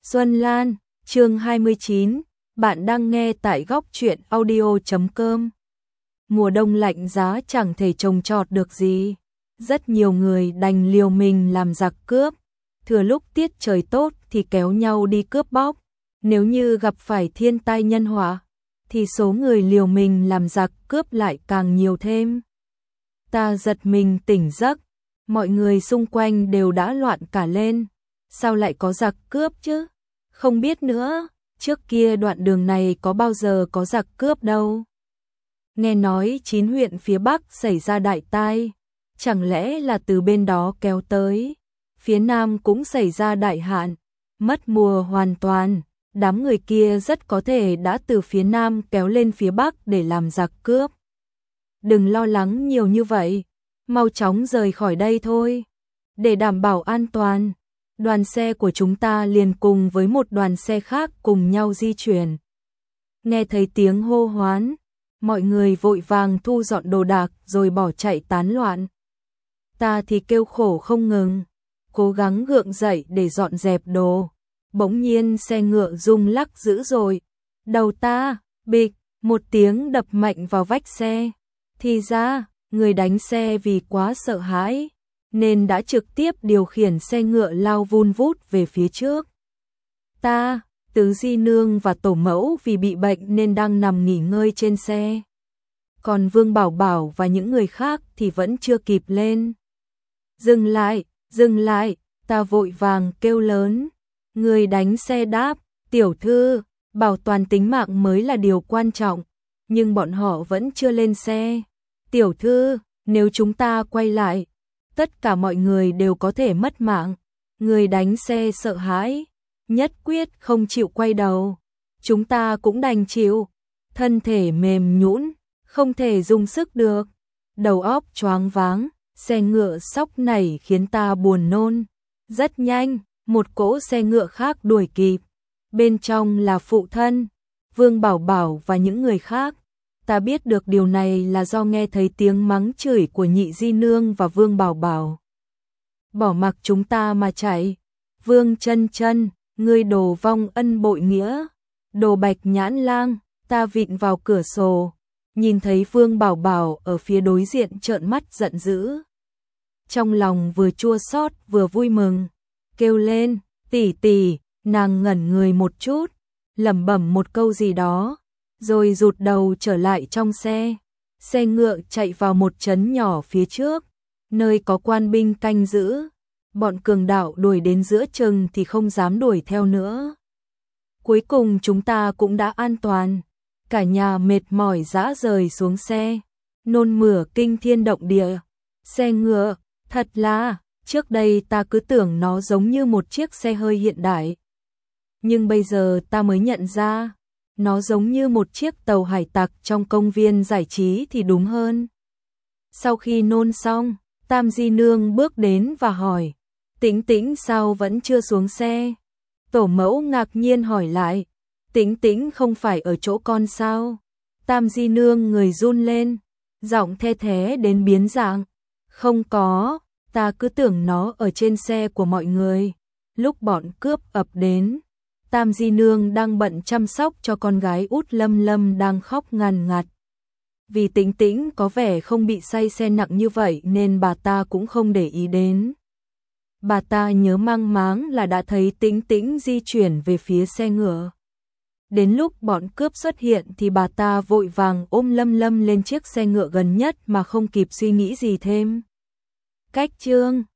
Xuân Lan, chương 29, bạn đang nghe tại góc truyện audio.com. Mùa đông lạnh giá chẳng thể trồng trọt được gì. Rất nhiều người đành liều mình làm giặc cướp. Thừa lúc tiết trời tốt thì kéo nhau đi cướp bóc. Nếu như gặp phải thiên tai nhân họa, thì số người liều mình làm giặc cướp lại càng nhiều thêm. Ta giật mình tỉnh giấc, mọi người xung quanh đều đã loạn cả lên. Sao lại có giặc cướp chứ? Không biết nữa, trước kia đoạn đường này có bao giờ có giặc cướp đâu. Nghe nói 9 huyện phía Bắc xảy ra đại tai, chẳng lẽ là từ bên đó kéo tới. Phía Nam cũng xảy ra đại hạn, mất mùa hoàn toàn. Đám người kia rất có thể đã từ phía Nam kéo lên phía Bắc để làm giặc cướp. Đừng lo lắng nhiều như vậy, mau chóng rời khỏi đây thôi. Để đảm bảo an toàn, đoàn xe của chúng ta liền cùng với một đoàn xe khác cùng nhau di chuyển. Nghe thấy tiếng hô hoán, mọi người vội vàng thu dọn đồ đạc rồi bỏ chạy tán loạn. Ta thì kêu khổ không ngừng, cố gắng gượng dậy để dọn dẹp đồ. Bỗng nhiên xe ngựa rung lắc dữ dội. Đầu ta, bịch, một tiếng đập mạnh vào vách xe. Thì ra, người đánh xe vì quá sợ hãi, nên đã trực tiếp điều khiển xe ngựa lao vun vút về phía trước. Ta, Tứ Di Nương và Tổ Mẫu vì bị bệnh nên đang nằm nghỉ ngơi trên xe. Còn Vương Bảo Bảo và những người khác thì vẫn chưa kịp lên. Dừng lại, ta vội vàng kêu lớn. Người đánh xe đáp, tiểu thư, bảo toàn tính mạng mới là điều quan trọng, nhưng bọn họ vẫn chưa lên xe. Tiểu thư, nếu chúng ta quay lại, tất cả mọi người đều có thể mất mạng. Người đánh xe sợ hãi, nhất quyết không chịu quay đầu. Chúng ta cũng đành chịu, thân thể mềm nhũn, không thể dùng sức được. Đầu óc choáng váng, xe ngựa sóc nảy khiến ta buồn nôn. Rất nhanh, một cỗ xe ngựa khác đuổi kịp. Bên trong là phụ thân, Vương Bảo Bảo và những người khác. Ta biết được điều này là do nghe thấy tiếng mắng chửi của Nhị Di Nương và Vương Bảo Bảo. Bỏ mặc chúng ta mà chạy. Vương Chân Chân, ngươi đồ vong ân bội nghĩa. Đồ Bạch Nhãn Lang, ta vịn vào cửa sổ, nhìn thấy Vương Bảo Bảo ở phía đối diện trợn mắt giận dữ. Trong lòng vừa chua xót vừa vui mừng, kêu lên, tỷ tỷ. Nàng ngẩn người một chút, lẩm bẩm một câu gì đó, rồi rụt đầu trở lại trong xe. Xe ngựa chạy vào một trấn nhỏ phía trước, nơi có quan binh canh giữ. Bọn cường đạo đuổi đến giữa chừng thì không dám đuổi theo nữa. Cuối cùng chúng ta cũng đã an toàn. Cả nhà mệt mỏi rã rời xuống xe, nôn mửa kinh thiên động địa. Xe ngựa, thật là, trước đây ta cứ tưởng nó giống như một chiếc xe hơi hiện đại. Nhưng bây giờ ta mới nhận ra, nó giống như một chiếc tàu hải tặc trong công viên giải trí thì đúng hơn. Sau khi nôn xong, Tam Di Nương bước đến và hỏi, Tĩnh Tĩnh sao vẫn chưa xuống xe? Tổ Mẫu ngạc nhiên hỏi lại, Tĩnh Tĩnh không phải ở chỗ con sao? Tam Di Nương người run lên, giọng the thé đến biến dạng. Không có, ta cứ tưởng nó ở trên xe của mọi người. Lúc bọn cướp ập đến, Tam Di Nương đang bận chăm sóc cho con gái út Lâm Lâm đang khóc ngằn ngặt. Vì Tĩnh Tĩnh có vẻ không bị say xe nặng như vậy nên bà ta cũng không để ý đến. Bà ta nhớ mang máng là đã thấy Tĩnh Tĩnh di chuyển về phía xe ngựa. Đến lúc bọn cướp xuất hiện thì bà ta vội vàng ôm Lâm Lâm lên chiếc xe ngựa gần nhất mà không kịp suy nghĩ gì thêm. Cách chương